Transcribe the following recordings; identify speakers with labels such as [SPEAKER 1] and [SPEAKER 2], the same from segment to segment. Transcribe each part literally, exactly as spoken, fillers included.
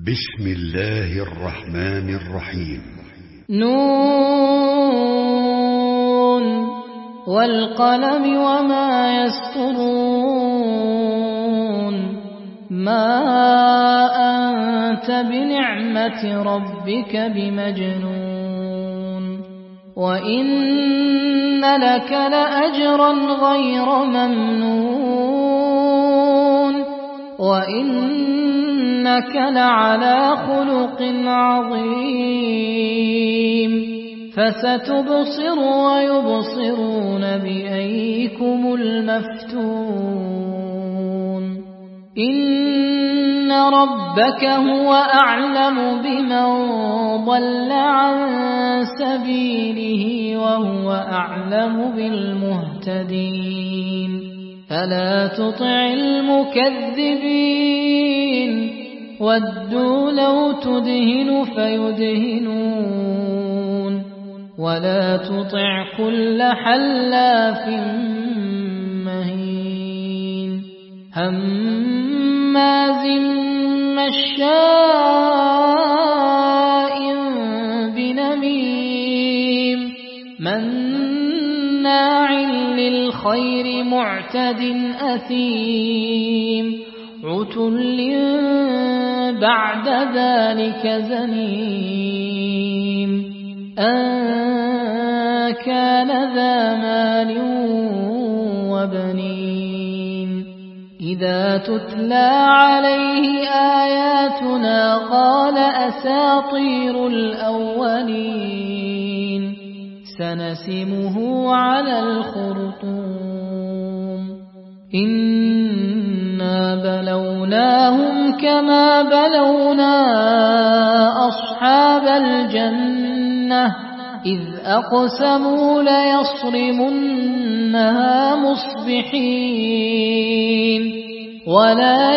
[SPEAKER 1] بسم الله الرحمن الرحيم.
[SPEAKER 2] نون والقلم وما يسطرون ما أنت بنعمة ربك بمجنون وإن لك لأجرا غير ممنون وإنك لعلى خلق عظيم فستبصر ويبصرون بأيكم المفتون إن ربك هو أعلم بمن ضل عن سبيله وهو أعلم بالمهتدين فلا تطع المكذبين ودوا لو تدهن فيدهنون ولا تطع كل حلاف مهين هماز مشاء بنميم مناع للخير معتد أثيم عتل بعد ذلك زنيم أن كان ذا مال وبنين إذا تتلى عليه آياتنا قال أساطير الأولين سنسمه على الخرطوم إنا بلوناهم كما بلونا أصحاب الجنة إذ أقسموا ليصرمنها مصبحين ولا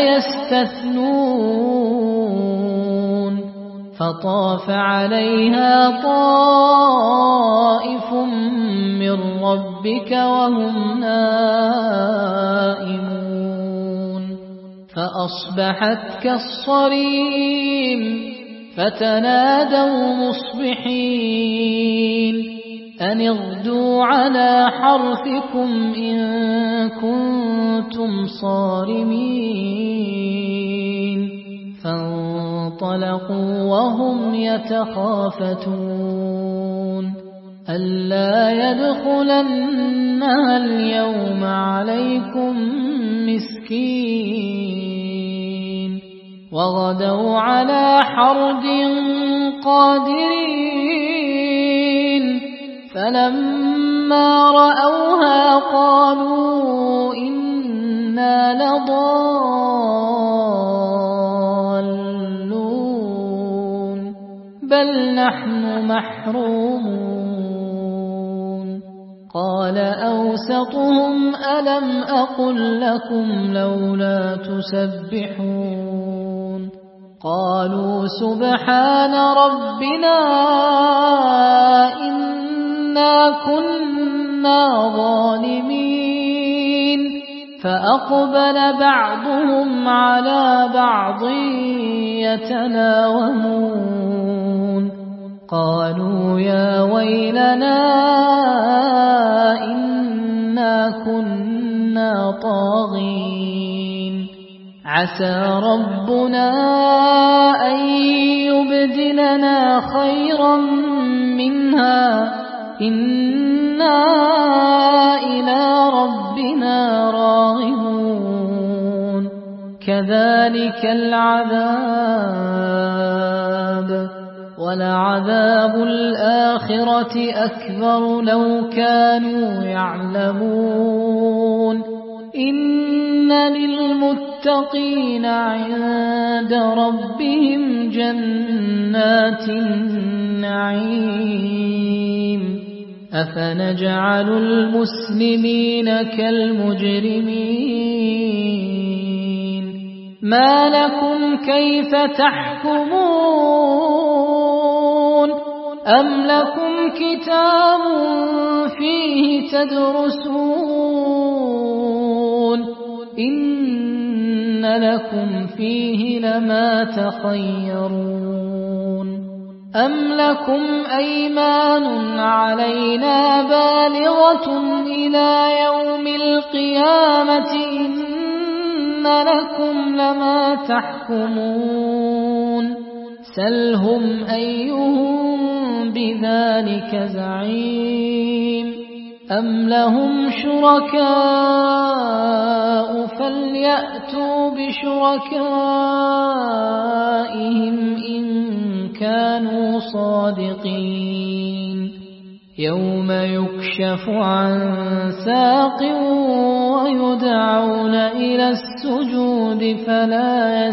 [SPEAKER 2] يستثنون فطاف عليها طائف من ربك وهم نائمون فأصبحت كالصريم فتنادوا مصبحين أن اغدوا على حرثكم إن كنتم صارمين فانطلقوا وهم يتخافتون ألا يدخلنها اليوم عليكم مسكين وغدوا على حرد قادرين فلما رأوها قالوا إنا لضالون بل نحن محرومون قال أوسطهم ألم أقل لكم لولا تسبحون قالوا سبحان ربنا إنا كنا ظالمين فأقبل بعضهم على بعض يتلاومون قالوا يا ويلنا إنا كنا طاغين عسى ربنا أن يبدلنا خيرا منها إنا إلى ربنا راغبون كذلك العذاب ولعذاب الآخرة أكبر لو كانوا يعلمون إن للمتقين عند ربهم جنات النعيم أفنجعل المسلمين كالمجرمين ما لكم كيف تحكمون أم لكم كتاب فيه تدرسون إن لكم فيه لما تخيرون أم لكم أيمان علينا بالغة إلى يوم القيامة إن لكم لما تحكمون سلهم أيهم بذلك زعيم أم لهم شركاء فليأتوا بشركائهم إن كانوا صادقين يوم يكشف عن ساق ويدعون إلى السجود فلا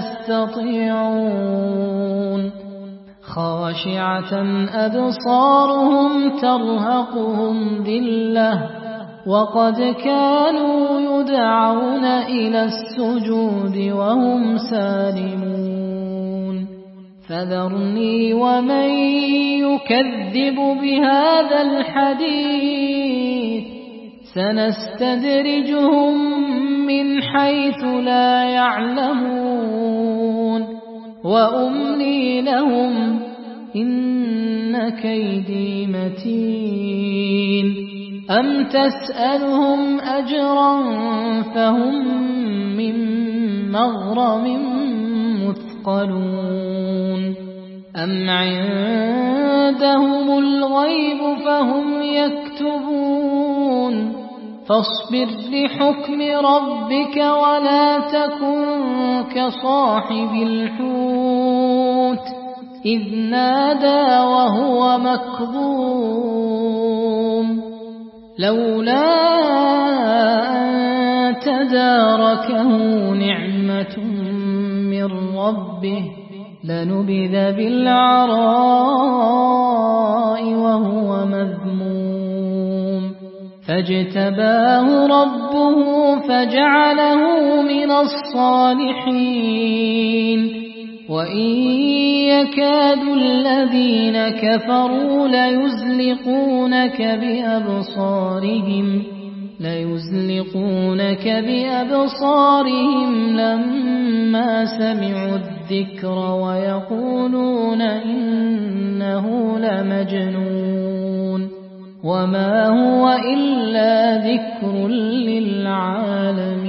[SPEAKER 2] يستطيعون خاشعة أبصارهم ترهقهم ذلة وقد كانوا يدعون إلى السجود وهم سالمون فذرني ومن يكذب بهذا الحديث سنستدرجهم من حيث لا يعلمون وأملي لهم إن كيدي متين أم تسألهم أجرا فهم من مغرم مثقلون أم عندهم الغيب فهم يكتبون فاصبر لحكم ربك ولا تكن كصاحب الحوت إذ نادى وهو مكظوم لولا أن تداركه نعمة من ربه لنبذ بالعراء وهو مذموم فاجتباه ربه فجعله من الصالحين وإن يكاد الذين كفروا ليزلقونك بأبصارهم ليزلقونك بأبصارهم لما سمعوا الذكر ويقولون إنه لمجنون وما هو إلا ذكر للعالمين.